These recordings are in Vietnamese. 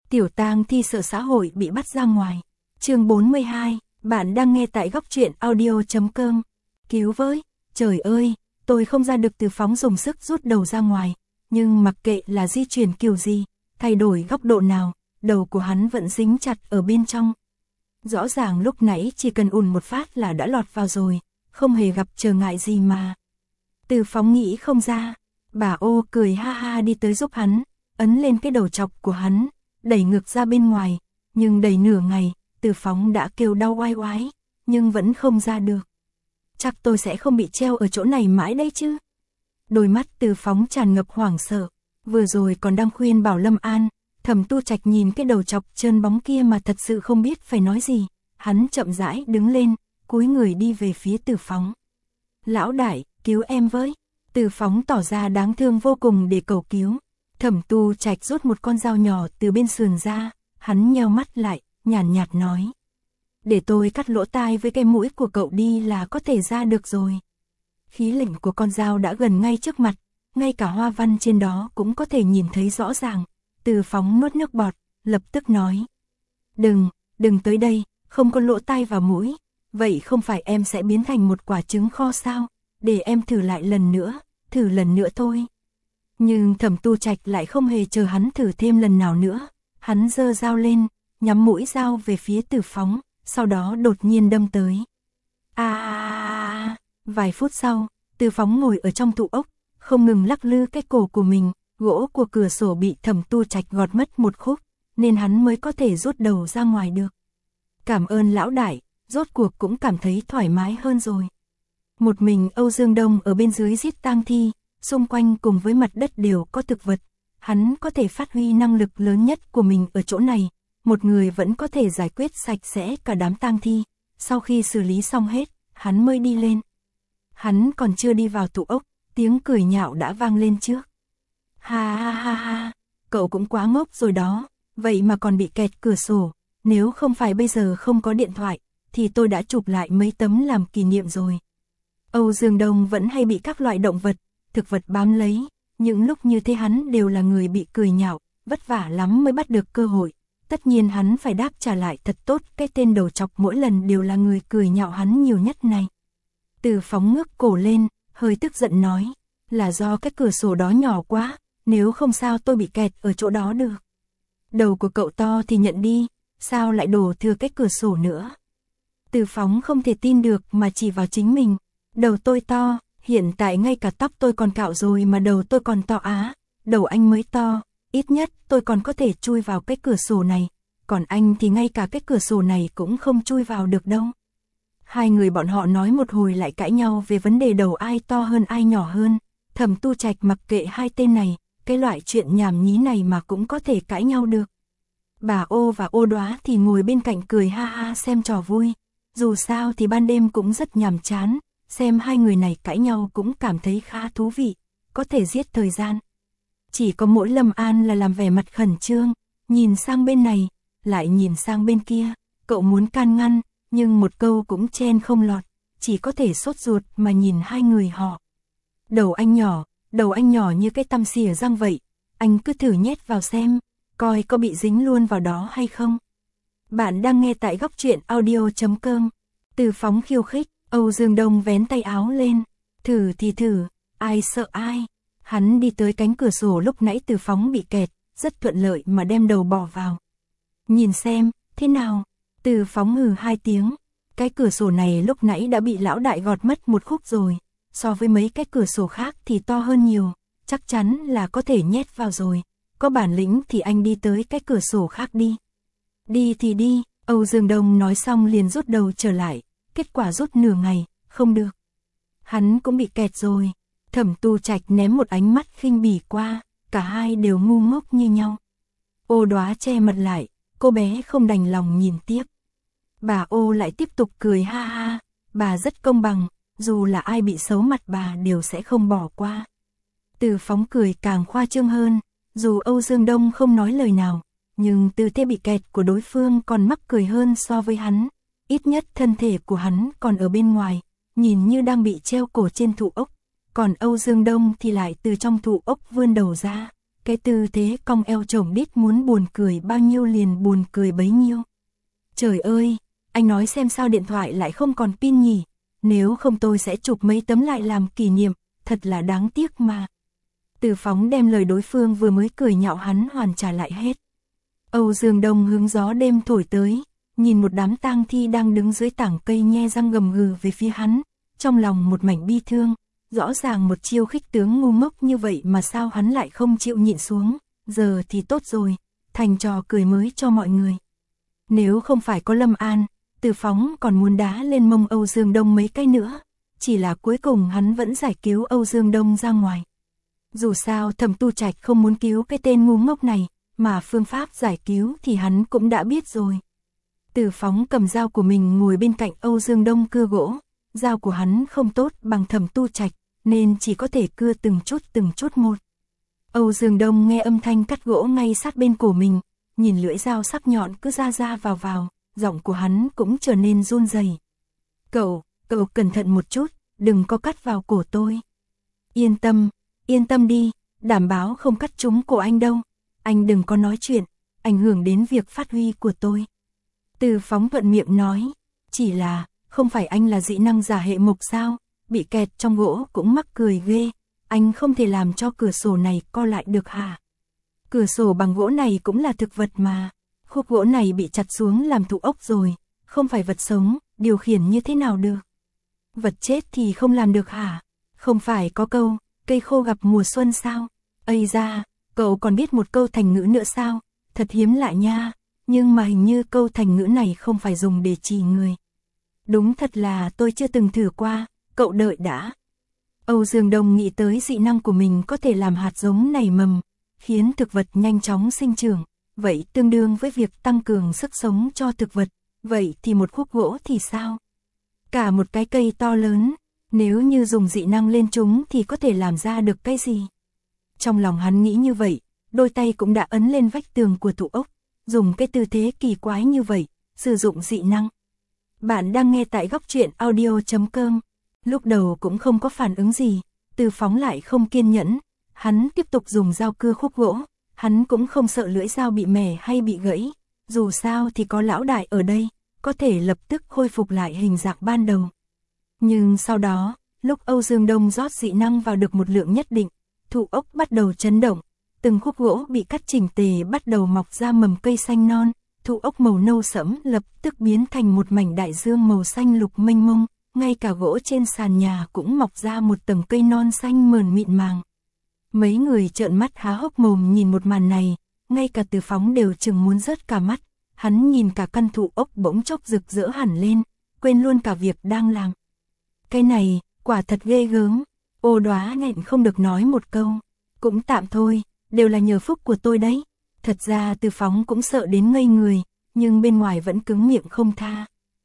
Tiểu tang thi sợ xã hội bị bắt ra ngoài. Chương 42, bạn đang nghe tại góc truyện audio.com. Cứu với, trời ơi, tôi không ra được. Từ Phóng dùng sức rút đầu ra ngoài, nhưng mặc kệ là di chuyển kiểu gì, thay đổi góc độ nào, đầu của hắn vẫn dính chặt ở bên trong. Rõ ràng lúc nãy chỉ cần ùn một phát là đã lọt vào rồi, không hề gặp trở ngại gì mà. Từ Phóng nghĩ không ra, bà Ô cười ha ha đi tới giúp hắn, ấn lên cái đầu chọc của hắn, đẩy ngược ra bên ngoài, nhưng đẩy nửa ngày, Từ Phóng đã kêu đau oai oái, nhưng vẫn không ra được. Chắc tôi sẽ không bị treo ở chỗ này mãi đây chứ. Đôi mắt Từ Phóng tràn ngập hoảng sợ, vừa rồi còn đang khuyên bảo Lâm An, Thẩm Tu Trạch nhìn cái đầu chọc trơn bóng kia mà thật sự không biết phải nói gì, hắn chậm rãi đứng lên, cúi người đi về phía Từ Phóng. Lão đại, cứu em với. Từ Phóng tỏ ra đáng thương vô cùng để cầu cứu. Thẩm Tu Trạch rút một con dao nhỏ từ bên sườn ra, hắn nheo mắt lại, nhàn nhạt nói. Để tôi cắt lỗ tai với cái mũi của cậu đi là có thể ra được rồi. Khí lệnh của con dao đã gần ngay trước mặt, ngay cả hoa văn trên đó cũng có thể nhìn thấy rõ ràng. Từ Phóng nuốt nước bọt, lập tức nói. Đừng tới đây, không có lỗ tai và mũi. Vậy không phải em sẽ biến thành một quả trứng kho sao? Để em thử lại lần nữa thôi. Nhưng Thẩm Tu Trạch lại không hề chờ hắn thử thêm lần nào nữa. Hắn giơ dao lên, nhắm mũi dao về phía Từ Phóng, sau đó đột nhiên đâm tới. Vài phút sau, Từ Phóng ngồi ở trong tủ ốc, không ngừng lắc lư cái cổ của mình, gỗ của cửa sổ bị Thẩm Tu Trạch gọt mất một khúc, nên hắn mới có thể rút đầu ra ngoài được. Cảm ơn lão đại, rốt cuộc cũng cảm thấy thoải mái hơn rồi. Một mình Âu Dương Đông ở bên dưới giết tang thi, xung quanh cùng với mặt đất đều có thực vật, hắn có thể phát huy năng lực lớn nhất của mình ở chỗ này, một người vẫn có thể giải quyết sạch sẽ cả đám tang thi, sau khi xử lý xong hết, hắn mới đi lên. Hắn còn chưa đi vào tủ ốc, tiếng cười nhạo đã vang lên trước. Ha ha ha ha, cậu cũng quá ngốc rồi đó, vậy mà còn bị kẹt cửa sổ, nếu không phải bây giờ không có điện thoại, thì tôi đã chụp lại mấy tấm làm kỷ niệm rồi. Âu Dương Đông vẫn hay bị các loại động vật, thực vật bám lấy, những lúc như thế hắn đều là người bị cười nhạo, vất vả lắm mới bắt được cơ hội. Tất nhiên hắn phải đáp trả lại thật tốt, cái tên đầu chọc mỗi lần đều là người cười nhạo hắn nhiều nhất này. Từ Phóng ngước cổ lên, hơi tức giận nói, là do cái cửa sổ đó nhỏ quá, nếu không sao tôi bị kẹt ở chỗ đó được. Đầu của cậu to thì nhận đi, sao lại đổ thừa cái cửa sổ nữa. Từ Phóng không thể tin được mà chỉ vào chính mình, đầu tôi to, hiện tại ngay cả tóc tôi còn cạo rồi mà đầu tôi còn to á, đầu anh mới to, ít nhất tôi còn có thể chui vào cái cửa sổ này, còn anh thì ngay cả cái cửa sổ này cũng không chui vào được đâu. Hai người bọn họ nói một hồi lại cãi nhau về vấn đề đầu ai to hơn ai nhỏ hơn. Thẩm Tu Trạch mặc kệ hai tên này, cái loại chuyện nhảm nhí này mà cũng có thể cãi nhau được. Bà Ô và Ô Đóa thì ngồi bên cạnh cười ha ha xem trò vui, dù sao thì ban đêm cũng rất nhàm chán, xem hai người này cãi nhau cũng cảm thấy khá thú vị, có thể giết thời gian. Chỉ có mỗi Lâm An là làm vẻ mặt khẩn trương, nhìn sang bên này, lại nhìn sang bên kia, cậu muốn can ngăn, nhưng một câu cũng chen không lọt, chỉ có thể sốt ruột mà nhìn hai người họ. Đầu anh nhỏ như cái tăm xỉa răng vậy, anh cứ thử nhét vào xem, coi có bị dính luôn vào đó hay không. Bạn đang nghe tại góc truyện audio.com. Từ Phóng khiêu khích, Âu Dương Đông vén tay áo lên, thử thì thử, ai sợ ai. Hắn đi tới cánh cửa sổ lúc nãy Từ Phóng bị kẹt, rất thuận lợi mà đem đầu bỏ vào. Nhìn xem, thế nào? Từ Phóng hừ hai tiếng, cái cửa sổ này lúc nãy đã bị lão đại gọt mất một khúc rồi, so với mấy cái cửa sổ khác thì to hơn nhiều, chắc chắn là có thể nhét vào rồi, có bản lĩnh thì anh đi tới cái cửa sổ khác đi. Đi thì đi, Âu Dương Đông nói xong liền rút đầu trở lại, kết quả rút nửa ngày, không được. Hắn cũng bị kẹt rồi. Thẩm Tu Trạch ném một ánh mắt khinh bỉ qua, cả hai đều ngu ngốc như nhau. Ô Đóa che mặt lại, cô bé không đành lòng nhìn tiếp. Bà Ô lại tiếp tục cười ha ha, bà rất công bằng, dù là ai bị xấu mặt bà đều sẽ không bỏ qua. Từ Phóng cười càng khoa trương hơn, dù Âu Dương Đông không nói lời nào, nhưng tư thế bị kẹt của đối phương còn mắc cười hơn so với hắn, ít nhất thân thể của hắn còn ở bên ngoài, nhìn như đang bị treo cổ trên thụ ốc. Còn Âu Dương Đông thì lại từ trong thụ ốc vươn đầu ra, Cái tư thế cong eo chổng đít muốn buồn cười bao nhiêu liền buồn cười bấy nhiêu. Trời ơi, anh nói xem sao điện thoại lại không còn pin nhỉ, nếu không tôi sẽ chụp mấy tấm lại làm kỷ niệm, thật là đáng tiếc mà. Từ Phóng đem lời đối phương vừa mới cười nhạo hắn hoàn trả lại hết. Âu Dương Đông hướng gió đêm thổi tới, nhìn một đám tang thi đang đứng dưới tảng cây nhe răng gầm gừ về phía hắn, trong lòng một mảnh bi thương, rõ ràng một chiêu khích tướng ngu ngốc như vậy mà sao hắn lại không chịu nhịn xuống, giờ thì tốt rồi, thành trò cười mới cho mọi người. Nếu không phải có Lâm An, Từ Phóng còn muốn đá lên mông Âu Dương Đông mấy cái nữa, chỉ là cuối cùng hắn vẫn giải cứu Âu Dương Đông ra ngoài. Dù sao Thẩm Tu Trạch không muốn cứu cái tên ngu ngốc này, mà phương pháp giải cứu thì hắn cũng đã biết rồi. Từ Phóng cầm dao của mình ngồi bên cạnh Âu Dương Đông cưa gỗ, dao của hắn không tốt bằng Thẩm Tu Trạch, nên chỉ có thể cưa từng chút một. Âu Dương Đông nghe âm thanh cắt gỗ ngay sát bên cổ mình, nhìn lưỡi dao sắc nhọn cứ ra vào, giọng của hắn cũng trở nên run rẩy. Cậu cẩn thận một chút, đừng có cắt vào cổ tôi. Yên tâm đi, đảm bảo không cắt trúng cổ anh đâu. Anh đừng có nói chuyện, ảnh hưởng đến việc phát huy của tôi. Từ Phóng thuận miệng nói, chỉ là, không phải anh là dị năng giả hệ mộc sao, bị kẹt trong gỗ cũng mắc cười ghê, anh không thể làm cho cửa sổ này co lại được hả? Cửa sổ bằng gỗ này cũng là thực vật mà, khúc gỗ này bị chặt xuống làm thụ ốc rồi, không phải vật sống, điều khiển như thế nào được? Vật chết thì không làm được hả? Không phải có câu, cây khô gặp mùa xuân sao? Ây da, cậu còn biết một câu thành ngữ nữa sao? Thật hiếm lạ nha, nhưng mà hình như câu thành ngữ này không phải dùng để chỉ người. Đúng thật là tôi chưa từng thử qua, cậu đợi đã. Âu Dương Đông nghĩ tới dị năng của mình có thể làm hạt giống nảy mầm, khiến thực vật nhanh chóng sinh trưởng, vậy tương đương với việc tăng cường sức sống cho thực vật, vậy thì một khúc gỗ thì sao? Cả một cái cây to lớn, nếu như dùng dị năng lên chúng thì có thể làm ra được cái gì? Trong lòng hắn nghĩ như vậy, đôi tay cũng đã ấn lên vách tường của thụ ốc, dùng cái tư thế kỳ quái như vậy, sử dụng dị năng. Bạn đang nghe tại Góc Truyện Audio.com. Lúc đầu cũng không có phản ứng gì, Từ Phóng lại không kiên nhẫn, hắn tiếp tục dùng dao cưa khúc gỗ, hắn cũng không sợ lưỡi dao bị mẻ hay bị gãy, dù sao thì có lão đại ở đây, có thể lập tức khôi phục lại hình dạng ban đầu. Nhưng sau đó, lúc Âu Dương Đông rót dị năng vào được một lượng nhất định, thụ ốc bắt đầu chấn động, từng khúc gỗ bị cắt chỉnh tề bắt đầu mọc ra mầm cây xanh non, thụ ốc màu nâu sẫm lập tức biến thành một mảnh đại dương màu xanh lục mênh mông, ngay cả gỗ trên sàn nhà cũng mọc ra một tầng cây non xanh mờn mịn màng. Mấy người trợn mắt há hốc mồm nhìn một màn này, ngay cả Từ Phóng đều chừng muốn rớt cả mắt, hắn nhìn cả căn thụ ốc bỗng chốc rực rỡ hẳn lên, quên luôn cả việc đang làm. Cái này, quả thật ghê gớm, Ô Đóa nghẹn không được nói một câu, cũng tạm thôi, đều là nhờ phúc của tôi đấy. Thật ra Từ Phóng cũng sợ đến ngây người, nhưng bên ngoài vẫn cứng miệng không tha.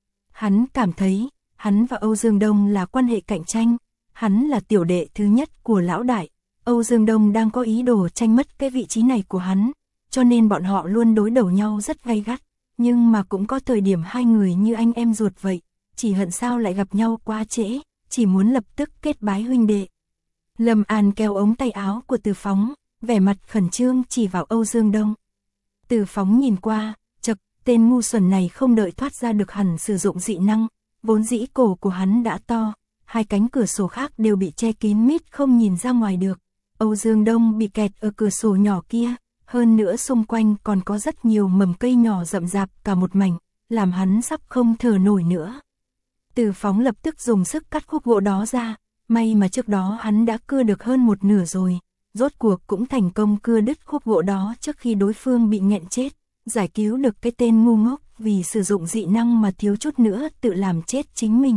Hắn cảm thấy, hắn và Âu Dương Đông là quan hệ cạnh tranh, hắn là tiểu đệ thứ nhất của lão đại, Âu Dương Đông đang có ý đồ tranh mất cái vị trí này của hắn, cho nên bọn họ luôn đối đầu nhau rất gay gắt, nhưng mà cũng có thời điểm hai người như anh em ruột vậy, chỉ hận sao lại gặp nhau quá trễ, chỉ muốn lập tức kết bái huynh đệ. Lâm An kéo ống tay áo của Từ Phóng, vẻ mặt khẩn trương chỉ vào Âu Dương Đông. Từ Phóng nhìn qua, chậc, tên ngu xuẩn này không đợi thoát ra được hẳn sử dụng dị năng, vốn dĩ cổ của hắn đã to, hai cánh cửa sổ khác đều bị che kín mít không nhìn ra ngoài được. Âu Dương Đông bị kẹt ở cửa sổ nhỏ kia, hơn nữa xung quanh còn có rất nhiều mầm cây nhỏ rậm rạp cả một mảnh, làm hắn sắp không thở nổi nữa. Từ Phóng lập tức dùng sức cắt khúc gỗ đó ra, may mà trước đó hắn đã cưa được hơn một nửa rồi, rốt cuộc cũng thành công cưa đứt khúc gỗ đó trước khi đối phương bị nghẹn chết, giải cứu được cái tên ngu ngốc vì sử dụng dị năng mà thiếu chút nữa tự làm chết chính mình.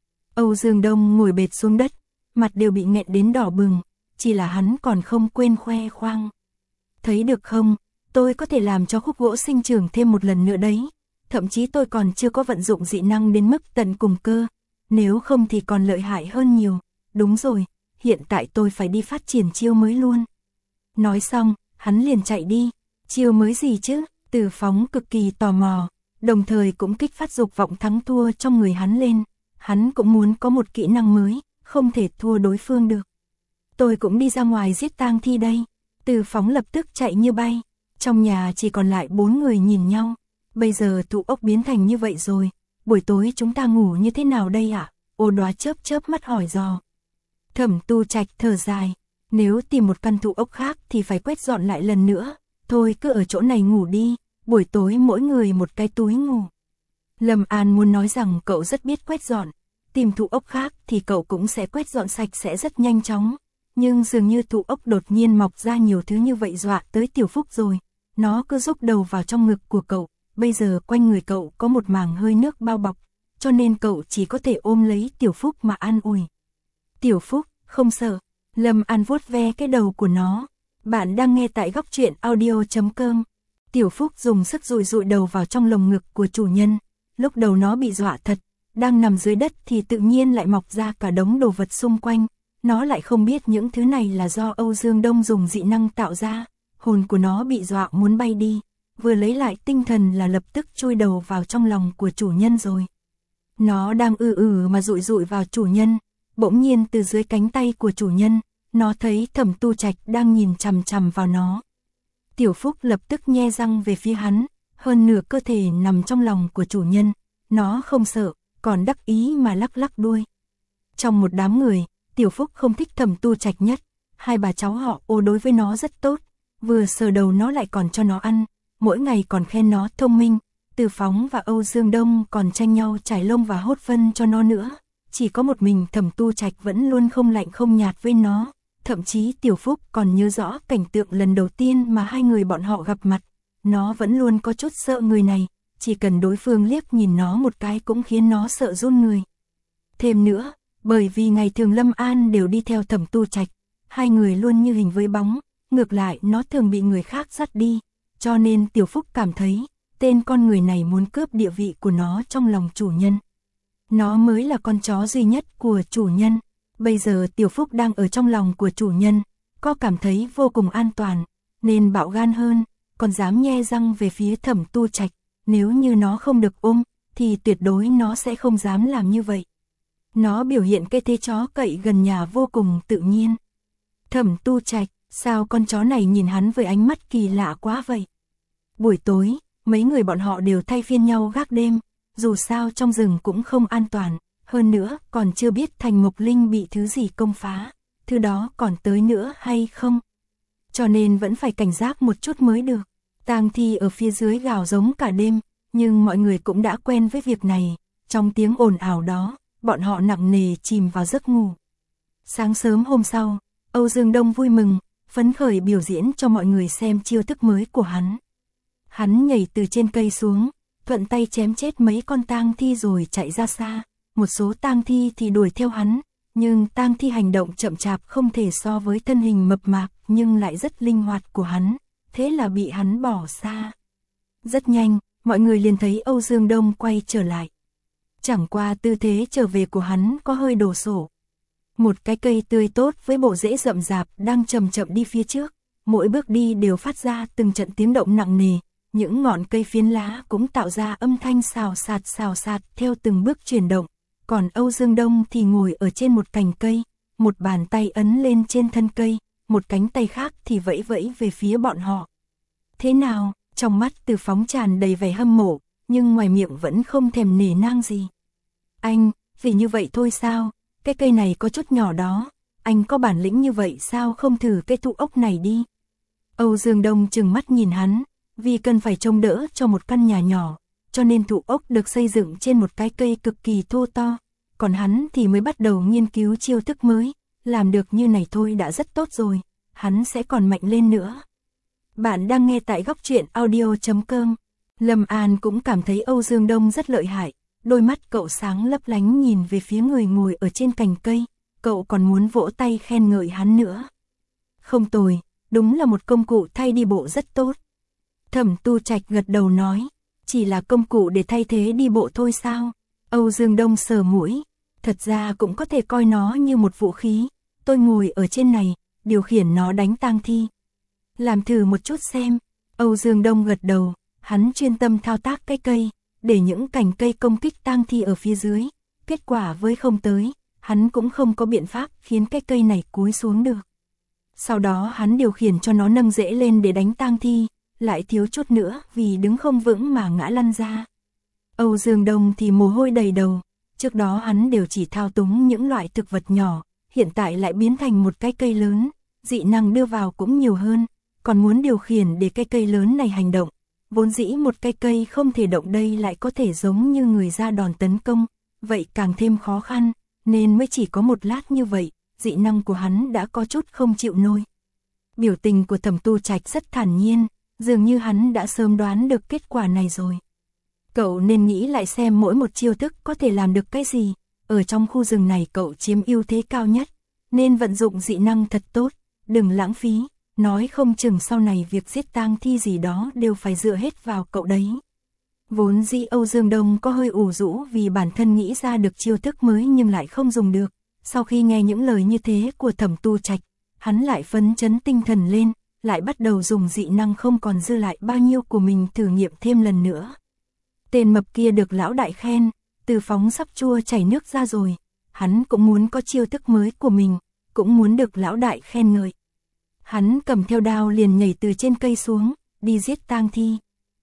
Âu Dương Đông ngồi bệt xuống đất, mặt đều bị nghẹn đến đỏ bừng, chỉ là hắn còn không quên khoe khoang. Thấy được không, tôi có thể làm cho khúc gỗ sinh trưởng thêm một lần nữa đấy, thậm chí tôi còn chưa có vận dụng dị năng đến mức tận cùng cơ, nếu không thì còn lợi hại hơn nhiều, đúng rồi, hiện tại tôi phải đi phát triển chiêu mới luôn. Nói xong, hắn liền chạy đi, chiêu mới gì chứ? Từ Phóng cực kỳ tò mò, đồng thời cũng kích phát dục vọng thắng thua trong người hắn lên, hắn cũng muốn có một kỹ năng mới, không thể thua đối phương được. Tôi cũng đi ra ngoài giết tang thi đây. Từ Phóng lập tức chạy như bay, trong nhà chỉ còn lại 4 người nhìn nhau. Bây giờ tụ ốc biến thành như vậy rồi, buổi tối chúng ta ngủ như thế nào đây ạ? Ô Đoá chớp chớp mắt hỏi dò. Thẩm Tu Trạch thở dài, nếu tìm một căn tụ ốc khác thì phải quét dọn lại lần nữa, thôi cứ ở chỗ này ngủ đi, buổi tối mỗi người một cái túi ngủ. Lâm An muốn nói rằng cậu rất biết quét dọn, tìm tụ ốc khác thì cậu cũng sẽ quét dọn sạch sẽ rất nhanh chóng, nhưng dường như tụ ốc đột nhiên mọc ra nhiều thứ như vậy dọa tới Tiểu Phúc rồi, nó cứ rúc đầu vào trong ngực của cậu, bây giờ quanh người cậu có một màng hơi nước bao bọc, cho nên cậu chỉ có thể ôm lấy Tiểu Phúc mà an ủi. Tiểu Phúc, không sợ. Lâm An vuốt ve cái đầu của nó. Bạn đang nghe tại góc truyện audio.com. Tiểu Phúc dùng sức dụi dụi đầu vào trong lồng ngực của chủ nhân. Lúc đầu nó bị dọa thật, đang nằm dưới đất thì tự nhiên lại mọc ra cả đống đồ vật xung quanh. Nó lại không biết những thứ này là do Âu Dương Đông dùng dị năng tạo ra. Hồn của nó bị dọa muốn bay đi. Vừa lấy lại tinh thần là lập tức chui đầu vào trong lòng của chủ nhân rồi. Nó đang mà dụi dụi vào chủ nhân. Bỗng nhiên từ dưới cánh tay của chủ nhân, nó thấy Thẩm Tu Trạch đang nhìn chằm chằm vào nó. Tiểu Phúc lập tức nhe răng về phía hắn, hơn nửa cơ thể nằm trong lòng của chủ nhân, nó không sợ, còn đắc ý mà lắc lắc đuôi. Trong một đám người, Tiểu Phúc không thích Thẩm Tu Trạch nhất, hai bà cháu họ Ô đối với nó rất tốt, vừa sờ đầu nó lại còn cho nó ăn, mỗi ngày còn khen nó thông minh, Từ Phóng và Âu Dương Đông còn tranh nhau trải lông và hốt phân cho nó nữa. Chỉ có một mình Thẩm Tu Trạch vẫn luôn không lạnh không nhạt với nó, thậm chí Tiểu Phúc còn nhớ rõ cảnh tượng lần đầu tiên mà hai người bọn họ gặp mặt, nó vẫn luôn có chút sợ người này, chỉ cần đối phương liếc nhìn nó một cái cũng khiến nó sợ run người. Thêm nữa, bởi vì ngày thường Lâm An đều đi theo Thẩm Tu Trạch, hai người luôn như hình với bóng, ngược lại nó thường bị người khác dắt đi, cho nên Tiểu Phúc cảm thấy, tên con người này muốn cướp địa vị của nó trong lòng chủ nhân. Nó mới là con chó duy nhất của chủ nhân, bây giờ Tiểu Phúc đang ở trong lòng của chủ nhân, có cảm thấy vô cùng an toàn, nên bạo gan hơn, còn dám nhe răng về phía Thẩm Tu Trạch, nếu như nó không được ôm, thì tuyệt đối nó sẽ không dám làm như vậy. Nó biểu hiện cái thế chó cậy gần nhà vô cùng tự nhiên. Thẩm Tu Trạch, sao con chó này nhìn hắn với ánh mắt kỳ lạ quá vậy? Buổi tối, mấy người bọn họ đều thay phiên nhau gác đêm. Dù sao trong rừng cũng không an toàn, hơn nữa còn chưa biết Thành Mộc Linh bị thứ gì công phá, thứ đó còn tới nữa hay không. Cho nên vẫn phải cảnh giác một chút mới được. Tang thi ở phía dưới gào giống cả đêm, nhưng mọi người cũng đã quen với việc này, trong tiếng ồn ào đó, bọn họ nặng nề chìm vào giấc ngủ. Sáng sớm hôm sau, Âu Dương Đông vui mừng, phấn khởi biểu diễn cho mọi người xem chiêu thức mới của hắn. Hắn nhảy từ trên cây xuống, thuận tay chém chết mấy con tang thi rồi chạy ra xa, một số tang thi thì đuổi theo hắn, nhưng tang thi hành động chậm chạp không thể so với thân hình mập mạp nhưng lại rất linh hoạt của hắn, thế là bị hắn bỏ xa. Rất nhanh, mọi người liền thấy Âu Dương Đông quay trở lại. Chẳng qua tư thế trở về của hắn có hơi đổ sổ. Một cái cây tươi tốt với bộ rễ rậm rạp đang chậm chậm đi phía trước, mỗi bước đi đều phát ra từng trận tiếng động nặng nề. Những ngọn cây phiến lá cũng tạo ra âm thanh xào xạc theo từng bước chuyển động, còn Âu Dương Đông thì ngồi ở trên một cành cây, một bàn tay ấn lên trên thân cây, một cánh tay khác thì vẫy vẫy về phía bọn họ. Thế nào? Trong mắt Từ Phóng tràn đầy vẻ hâm mộ, nhưng ngoài miệng vẫn không thèm nể nang gì. Anh, vì như vậy thôi sao? Cái cây này có chút nhỏ đó, anh có bản lĩnh như vậy sao không thử cây tụ ốc này đi? Âu Dương Đông trừng mắt nhìn hắn. Vì cần phải trông đỡ cho một căn nhà nhỏ, cho nên tụ ốc được xây dựng trên một cái cây cực kỳ thô to, còn hắn thì mới bắt đầu nghiên cứu chiêu thức mới, làm được như này thôi đã rất tốt rồi, hắn sẽ còn mạnh lên nữa. Bạn đang nghe tại góc truyện audio.com. Lâm An cũng cảm thấy Âu Dương Đông rất lợi hại, đôi mắt cậu sáng lấp lánh nhìn về phía người ngồi ở trên cành cây, cậu còn muốn vỗ tay khen ngợi hắn nữa. Không tồi, đúng là một công cụ thay đi bộ rất tốt. Thẩm Tu Trạch gật đầu nói, chỉ là công cụ để thay thế đi bộ thôi sao? Âu Dương Đông sờ mũi, thật ra cũng có thể coi nó như một vũ khí, tôi ngồi ở trên này, điều khiển nó đánh tang thi. Làm thử một chút xem. Âu Dương Đông gật đầu, hắn chuyên tâm thao tác cái cây, để những cành cây công kích tang thi ở phía dưới, kết quả với không tới, hắn cũng không có biện pháp khiến cái cây này cúi xuống được. Sau đó hắn điều khiển cho nó nâng rễ lên để đánh tang thi, lại thiếu chút nữa vì đứng không vững mà ngã lăn ra. Âu Dương Đông thì mồ hôi đầy đầu, trước đó hắn đều chỉ thao túng những loại thực vật nhỏ, hiện tại lại biến thành một cái cây lớn, dị năng đưa vào cũng nhiều hơn, còn muốn điều khiển để cái cây lớn này hành động. Vốn dĩ một cái cây không thể động đây lại có thể giống như người ra đòn tấn công, vậy càng thêm khó khăn, nên mới chỉ có một lát như vậy, dị năng của hắn đã có chút không chịu nổi. Biểu tình của Thẩm Tu Trạch rất thản nhiên, dường như hắn đã sớm đoán được kết quả này rồi. Cậu nên nghĩ lại xem mỗi một chiêu thức có thể làm được cái gì, ở trong khu rừng này cậu chiếm ưu thế cao nhất, nên vận dụng dị năng thật tốt, đừng lãng phí, nói không chừng sau này việc giết tang thi gì đó đều phải dựa hết vào cậu đấy. Vốn dĩ Âu Dương Đông có hơi ủ rũ vì bản thân nghĩ ra được chiêu thức mới nhưng lại không dùng được, sau khi nghe những lời như thế của Thẩm Tu Trạch, hắn lại phấn chấn tinh thần lên, lại bắt đầu dùng dị năng không còn dư lại bao nhiêu của mình thử nghiệm thêm lần nữa. Tên mập kia được lão đại khen, Từ Phóng sắp chua chảy nước ra rồi, hắn cũng muốn có chiêu thức mới của mình, cũng muốn được lão đại khen ngợi. Hắn cầm theo đao liền nhảy từ trên cây xuống, đi giết tang thi.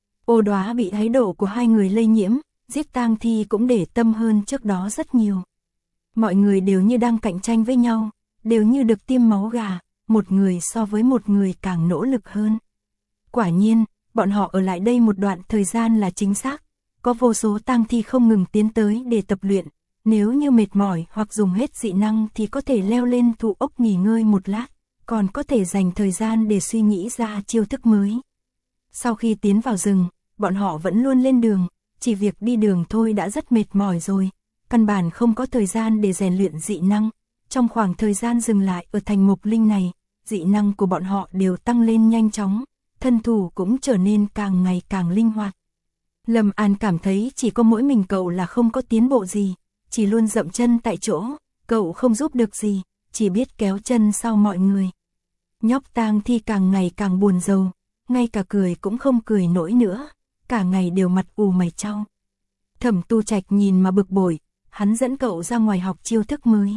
Ô Đóa bị thái độ của hai người lây nhiễm, giết tang thi cũng để tâm hơn trước đó rất nhiều. Mọi người đều như đang cạnh tranh với nhau, đều như được tiêm máu gà, một người so với một người càng nỗ lực hơn. Quả nhiên, bọn họ ở lại đây một đoạn thời gian là chính xác, có vô số tang thi không ngừng tiến tới để tập luyện, nếu như mệt mỏi hoặc dùng hết dị năng thì có thể leo lên thụ ốc nghỉ ngơi một lát, còn có thể dành thời gian để suy nghĩ ra chiêu thức mới. Sau khi tiến vào rừng, bọn họ vẫn luôn lên đường, chỉ việc đi đường thôi đã rất mệt mỏi rồi, căn bản không có thời gian để rèn luyện dị năng. Trong khoảng thời gian dừng lại ở thành Mộc Linh này, dị năng của bọn họ đều tăng lên nhanh chóng, thân thủ cũng trở nên càng ngày càng linh hoạt. Lâm An cảm thấy chỉ có mỗi mình cậu là không có tiến bộ gì, chỉ luôn dậm chân tại chỗ, cậu không giúp được gì, chỉ biết kéo chân sau mọi người. Nhóc tang thi càng ngày càng buồn rầu, ngay cả cười cũng không cười nổi nữa, cả ngày đều mặt ù mày chau. Thẩm Tu Trạch nhìn mà bực bội, hắn dẫn cậu ra ngoài học chiêu thức mới.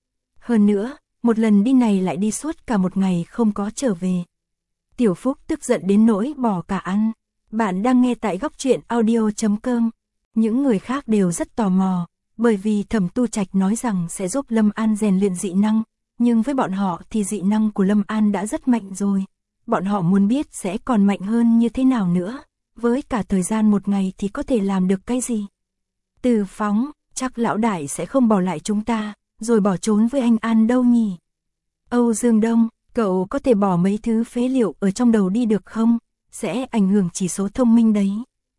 Hơn nữa, một lần đi này lại đi suốt cả một ngày không có trở về. Tiểu Phúc tức giận đến nỗi bỏ cả ăn. Bạn đang nghe tại Góc Truyện Audio.com. Những người khác đều rất tò mò, bởi vì Thẩm Tu Trạch nói rằng sẽ giúp Lâm An rèn luyện dị năng, nhưng với bọn họ thì dị năng của Lâm An đã rất mạnh rồi. Bọn họ muốn biết sẽ còn mạnh hơn như thế nào nữa, với cả thời gian một ngày thì có thể làm được cái gì. Từ Phóng, chắc lão đại sẽ không bỏ lại chúng ta, rồi bỏ trốn với anh An đâu nhỉ? Âu Dương Đông, cậu có thể bỏ mấy thứ phế liệu ở trong đầu đi được không? Sẽ ảnh hưởng chỉ số thông minh đấy.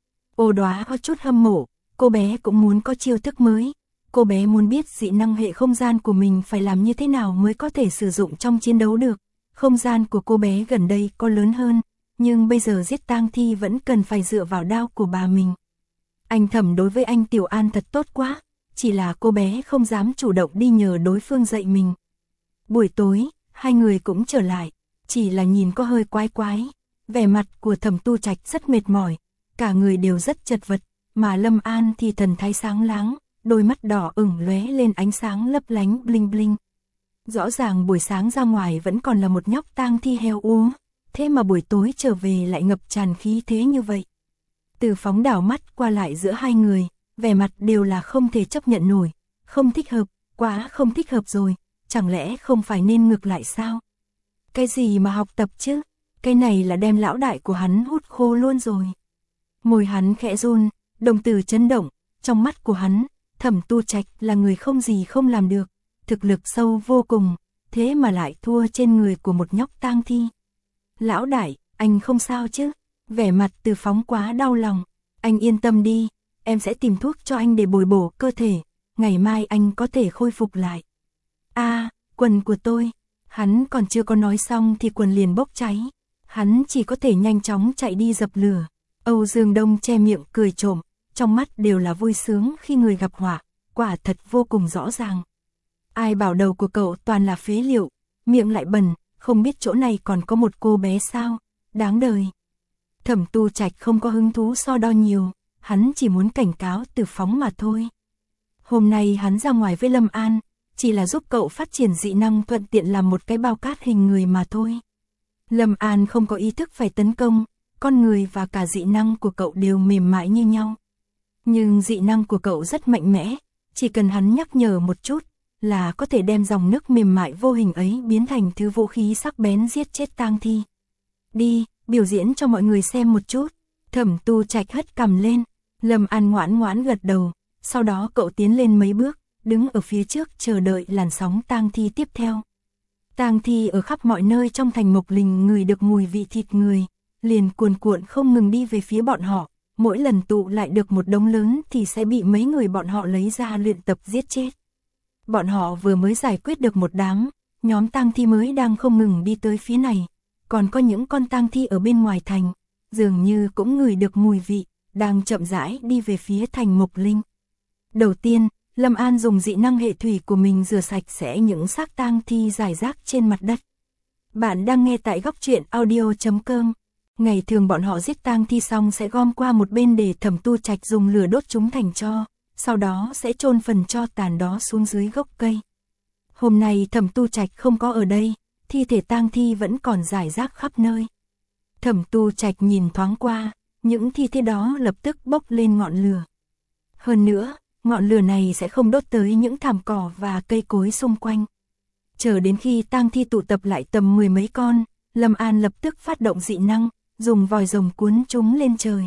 Ô Đóa có chút hâm mộ, cô bé cũng muốn có chiêu thức mới. Cô bé muốn biết dị năng hệ không gian của mình phải làm như thế nào mới có thể sử dụng trong chiến đấu được. Không gian của cô bé gần đây có lớn hơn, nhưng bây giờ giết tang thi vẫn cần phải dựa vào đao của bà mình. Anh Thẩm đối với anh Tiểu An thật tốt quá, chỉ là cô bé không dám chủ động đi nhờ đối phương dạy mình. Buổi tối, hai người cũng trở lại, chỉ là nhìn có hơi quái quái. Vẻ mặt của Thẩm Tu Trạch rất mệt mỏi, cả người đều rất chật vật, mà Lâm An thì thần thái sáng láng, đôi mắt đỏ ửng lóe lên ánh sáng lấp lánh bling bling. Rõ ràng buổi sáng ra ngoài vẫn còn là một nhóc tang thi heo úa, thế mà buổi tối trở về lại ngập tràn khí thế như vậy. Từ Phóng đảo mắt qua lại giữa hai người, vẻ mặt đều là không thể chấp nhận nổi, không thích hợp, quá không thích hợp rồi, chẳng lẽ không phải nên ngược lại sao? Cái gì mà học tập chứ? Cái này là đem lão đại của hắn hút khô luôn rồi. Môi hắn khẽ run, đồng tử chấn động, trong mắt của hắn, Thẩm Tu Trạch là người không gì không làm được, thực lực sâu vô cùng, thế mà lại thua trên người của một nhóc tang thi. Lão đại, anh không sao chứ? Vẻ mặt Từ Phóng quá đau lòng. Anh yên tâm đi, em sẽ tìm thuốc cho anh để bồi bổ cơ thể, ngày mai anh có thể khôi phục lại. Quần của tôi. Hắn còn chưa có nói xong thì quần liền bốc cháy. Hắn chỉ có thể nhanh chóng chạy đi dập lửa. Âu Dương Đông che miệng cười trộm, trong mắt đều là vui sướng khi người gặp họa, quả thật vô cùng rõ ràng. Ai bảo đầu của cậu toàn là phế liệu, miệng lại bẩn, không biết chỗ này còn có một cô bé sao, đáng đời. Thẩm Tu Trạch không có hứng thú so đo nhiều, hắn chỉ muốn cảnh cáo Từ Phóng mà thôi. Hôm nay hắn ra ngoài với Lâm An, chỉ là giúp cậu phát triển dị năng thuận tiện làm một cái bao cát hình người mà thôi. Lâm An không có ý thức phải tấn công, con người và cả dị năng của cậu đều mềm mại như nhau. Nhưng dị năng của cậu rất mạnh mẽ, chỉ cần hắn nhắc nhở một chút là có thể đem dòng nước mềm mại vô hình ấy biến thành thứ vũ khí sắc bén giết chết tang thi. Đi, biểu diễn cho mọi người xem một chút. Thẩm Tu Trạch hất cằm lên, Lâm An ngoãn ngoãn gật đầu, sau đó cậu tiến lên mấy bước, đứng ở phía trước chờ đợi làn sóng tang thi tiếp theo. Tang thi ở khắp mọi nơi trong thành Mộc Linh ngửi được mùi vị thịt người, liền cuồn cuộn không ngừng đi về phía bọn họ, mỗi lần tụ lại được một đống lớn thì sẽ bị mấy người bọn họ lấy ra luyện tập giết chết. Bọn họ vừa mới giải quyết được một đám, nhóm tang thi mới đang không ngừng đi tới phía này, còn có những con tang thi ở bên ngoài thành, dường như cũng ngửi được mùi vị, đang chậm rãi đi về phía thành Mộc Linh. Đầu tiên, Lâm An dùng dị năng hệ thủy của mình rửa sạch sẽ những xác tang thi rải rác trên mặt đất. Bạn đang nghe tại góc truyện audio.com. Ngày thường bọn họ giết tang thi xong sẽ gom qua một bên để Thẩm Tu Trạch dùng lửa đốt chúng thành tro, sau đó sẽ chôn phần tro tàn đó xuống dưới gốc cây. Hôm nay Thẩm Tu Trạch không có ở đây, thi thể tang thi vẫn còn rải rác khắp nơi. Thẩm Tu Trạch nhìn thoáng qua, những thi thể đó lập tức bốc lên ngọn lửa. Hơn nữa, ngọn lửa này sẽ không đốt tới những thảm cỏ và cây cối xung quanh. Chờ đến khi tang thi tụ tập lại tầm 10 mấy con, Lâm An lập tức phát động dị năng, dùng vòi rồng cuốn chúng lên trời.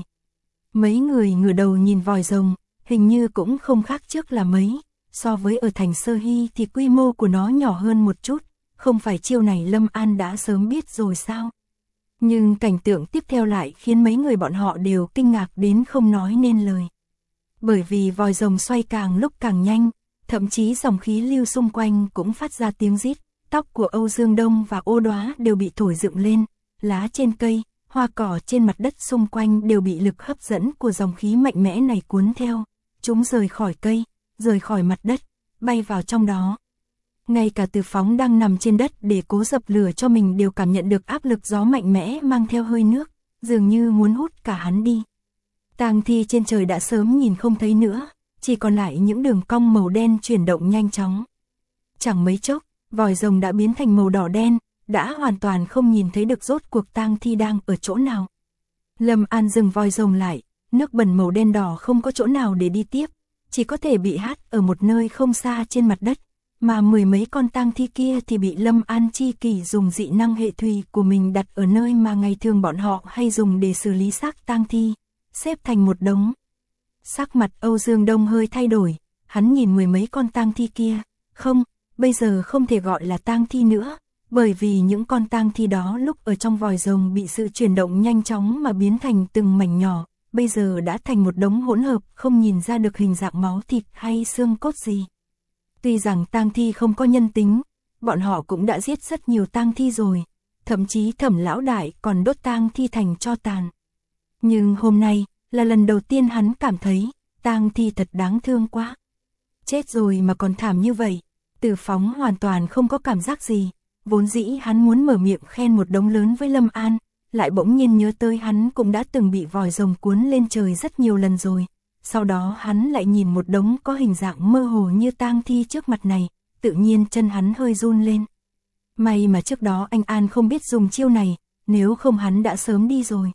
Mấy người ngửa đầu nhìn vòi rồng, hình như cũng không khác trước là mấy, so với ở thành Sơ Hy thì quy mô của nó nhỏ hơn một chút, không phải chiêu này Lâm An đã sớm biết rồi sao? Nhưng cảnh tượng tiếp theo lại khiến mấy người bọn họ đều kinh ngạc đến không nói nên lời. Bởi vì vòi rồng xoay càng lúc càng nhanh, thậm chí dòng khí lưu xung quanh cũng phát ra tiếng rít, tóc của Âu Dương Đông và Ô Đóa đều bị thổi dựng lên, lá trên cây, hoa cỏ trên mặt đất xung quanh đều bị lực hấp dẫn của dòng khí mạnh mẽ này cuốn theo, chúng rời khỏi cây, rời khỏi mặt đất, bay vào trong đó. Ngay cả Từ Phóng đang nằm trên đất để cố dập lửa cho mình đều cảm nhận được áp lực gió mạnh mẽ mang theo hơi nước, dường như muốn hút cả hắn đi. Tang thi trên trời đã sớm nhìn không thấy nữa, chỉ còn lại những đường cong màu đen chuyển động nhanh chóng. Chẳng mấy chốc, vòi rồng đã biến thành màu đỏ đen, đã hoàn toàn không nhìn thấy được rốt cuộc tang thi đang ở chỗ nào. Lâm An dừng vòi rồng lại, nước bẩn màu đen đỏ không có chỗ nào để đi tiếp, chỉ có thể bị hắt ở một nơi không xa trên mặt đất, mà 10 mấy con tang thi kia thì bị Lâm An chi kỷ dùng dị năng hệ thủy của mình đặt ở nơi mà ngày thường bọn họ hay dùng để xử lý xác tang thi, xếp thành một đống. Sắc mặt Âu Dương Đông hơi thay đổi, hắn nhìn 10 mấy con tang thi kia, không, bây giờ không thể gọi là tang thi nữa, bởi vì những con tang thi đó lúc ở trong vòi rồng bị sự chuyển động nhanh chóng mà biến thành từng mảnh nhỏ, bây giờ đã thành một đống hỗn hợp không nhìn ra được hình dạng máu thịt hay xương cốt gì. Tuy rằng tang thi không có nhân tính, bọn họ cũng đã giết rất nhiều tang thi rồi, thậm chí Thẩm lão đại còn đốt tang thi thành tro tàn. Nhưng hôm nay là lần đầu tiên hắn cảm thấy tang thi thật đáng thương quá. Chết rồi mà còn thảm như vậy. Từ Phóng hoàn toàn không có cảm giác gì, vốn dĩ hắn muốn mở miệng khen một đống lớn với Lâm An, lại bỗng nhiên nhớ tới hắn cũng đã từng bị vòi rồng cuốn lên trời rất nhiều lần rồi. Sau đó hắn lại nhìn một đống có hình dạng mơ hồ như tang thi trước mặt này, tự nhiên chân hắn hơi run lên. May mà trước đó anh An không biết dùng chiêu này, nếu không hắn đã sớm đi rồi.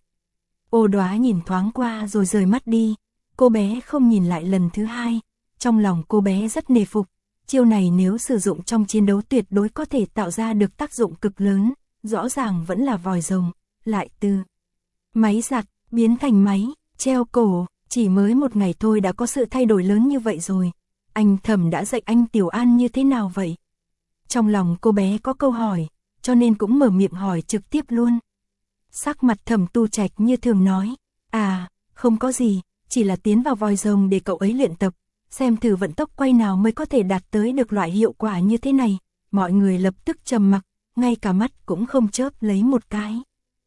Ô Đóa nhìn thoáng qua rồi rời mắt đi, cô bé không nhìn lại lần thứ hai, trong lòng cô bé rất nể phục, chiêu này nếu sử dụng trong chiến đấu tuyệt đối có thể tạo ra được tác dụng cực lớn, rõ ràng vẫn là vòi rồng, lại từ máy giặt, biến thành máy, treo cổ, chỉ mới một ngày thôi đã có sự thay đổi lớn như vậy rồi, anh Thẩm đã dạy anh Tiểu An như thế nào vậy? Trong lòng cô bé có câu hỏi, cho nên cũng mở miệng hỏi trực tiếp luôn. Sắc mặt Thẩm Tu Trạch như thường nói, không có gì, chỉ là tiến vào vòi rồng để cậu ấy luyện tập, xem thử vận tốc quay nào mới có thể đạt tới được loại hiệu quả như thế này. Mọi người lập tức trầm mặc, ngay cả mắt cũng không chớp lấy một cái.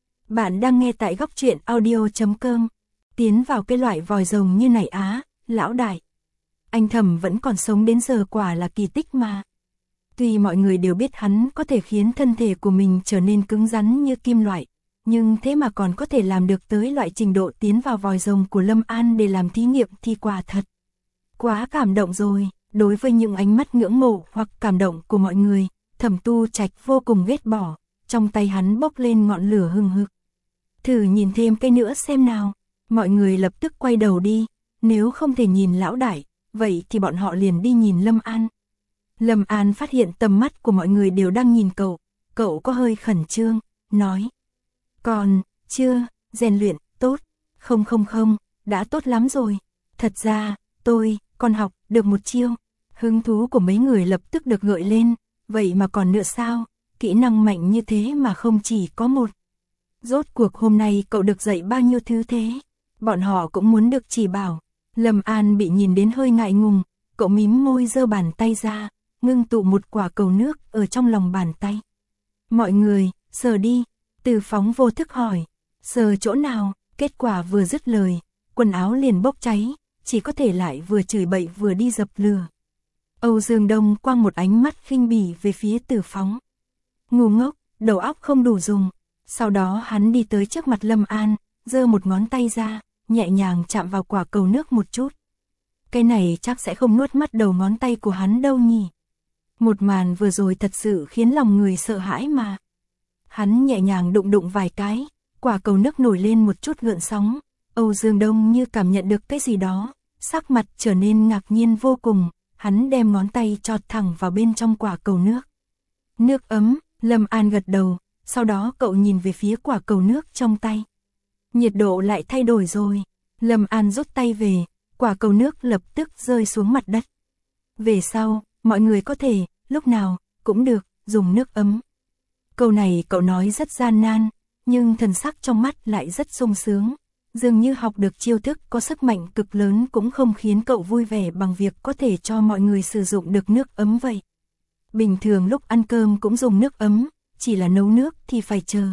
Bạn đang nghe tại góc truyện audio.com. Tiến vào cái loại vòi rồng như này á, lão đại. Anh Thẩm vẫn còn sống đến giờ quả là kỳ tích mà. Tuy mọi người đều biết hắn có thể khiến thân thể của mình trở nên cứng rắn như kim loại, nhưng thế mà còn có thể làm được tới loại trình độ tiến vào vòi rồng của Lâm An để làm thí nghiệm thì quả thật quá cảm động rồi. Đối với những ánh mắt ngưỡng mộ hoặc cảm động của mọi người, Thẩm Tu Trạch vô cùng ghét bỏ, trong tay hắn bốc lên ngọn lửa hừng hực. Thử nhìn thêm cái nữa xem nào, mọi người lập tức quay đầu đi, nếu không thể nhìn lão đại, vậy thì bọn họ liền đi nhìn Lâm An. Lâm An phát hiện tầm mắt của mọi người đều đang nhìn cậu có hơi khẩn trương, nói. Còn, chưa, rèn luyện, tốt, không, đã tốt lắm rồi, thật ra, tôi, còn học, được một chiêu. Hứng thú của mấy người lập tức được gợi lên, vậy mà còn nữa sao, kỹ năng mạnh như thế mà không chỉ có một. Rốt cuộc hôm nay cậu được dạy bao nhiêu thứ thế, bọn họ cũng muốn được chỉ bảo. Lâm An bị nhìn đến hơi ngại ngùng, cậu mím môi giơ bàn tay ra, ngưng tụ một quả cầu nước ở trong lòng bàn tay. Mọi người, sờ đi, Từ Phóng vô thức hỏi, sờ chỗ nào, kết quả vừa dứt lời, quần áo liền bốc cháy, chỉ có thể lại vừa chửi bậy vừa đi dập lửa. Âu Dương Đông quăng một ánh mắt khinh bỉ về phía Từ Phóng. Ngu ngốc, đầu óc không đủ dùng. Sau đó hắn đi tới trước mặt Lâm An, giơ một ngón tay ra, nhẹ nhàng chạm vào quả cầu nước một chút. Cái này chắc sẽ không nuốt mất đầu ngón tay của hắn đâu nhỉ. Một màn vừa rồi thật sự khiến lòng người sợ hãi mà. Hắn nhẹ nhàng đụng vài cái, quả cầu nước nổi lên một chút gợn sóng. Âu Dương Đông như cảm nhận được cái gì đó, sắc mặt trở nên ngạc nhiên vô cùng, hắn đem ngón tay chọt thẳng vào bên trong quả cầu nước. Nước ấm, Lâm An gật đầu, sau đó cậu nhìn về phía quả cầu nước trong tay. Nhiệt độ lại thay đổi rồi, Lâm An rút tay về, quả cầu nước lập tức rơi xuống mặt đất. Về sau, mọi người có thể, lúc nào, cũng được, dùng nước ấm. Câu này cậu nói rất gian nan, nhưng thần sắc trong mắt lại rất sung sướng. Dường như học được chiêu thức có sức mạnh cực lớn cũng không khiến cậu vui vẻ bằng việc có thể cho mọi người sử dụng được nước ấm vậy. Bình thường lúc ăn cơm cũng dùng nước ấm, chỉ là nấu nước thì phải chờ.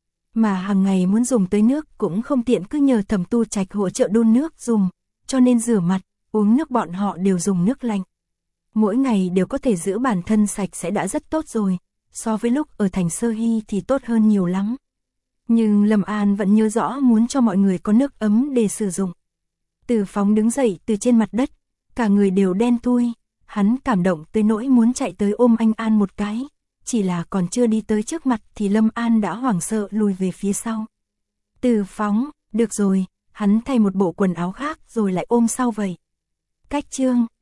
Mà hàng ngày muốn dùng tới nước cũng không tiện, cứ nhờ Thẩm Tu Trạch hỗ trợ đun nước dùng, cho nên rửa mặt, uống nước bọn họ đều dùng nước lạnh. Mỗi ngày đều có thể giữ bản thân sạch sẽ đã rất tốt rồi, so với lúc ở thành Sơ Hy thì tốt hơn nhiều lắm. Nhưng Lâm An vẫn nhớ rõ muốn cho mọi người có nước ấm để sử dụng. Từ Phóng đứng dậy từ trên mặt đất, cả người đều đen thui, hắn cảm động tới nỗi muốn chạy tới ôm anh An một cái, chỉ là còn chưa đi tới trước mặt thì Lâm An đã hoảng sợ lùi về phía sau. Từ Phóng, được rồi, hắn thay một bộ quần áo khác rồi lại ôm sau vậy. Cách chương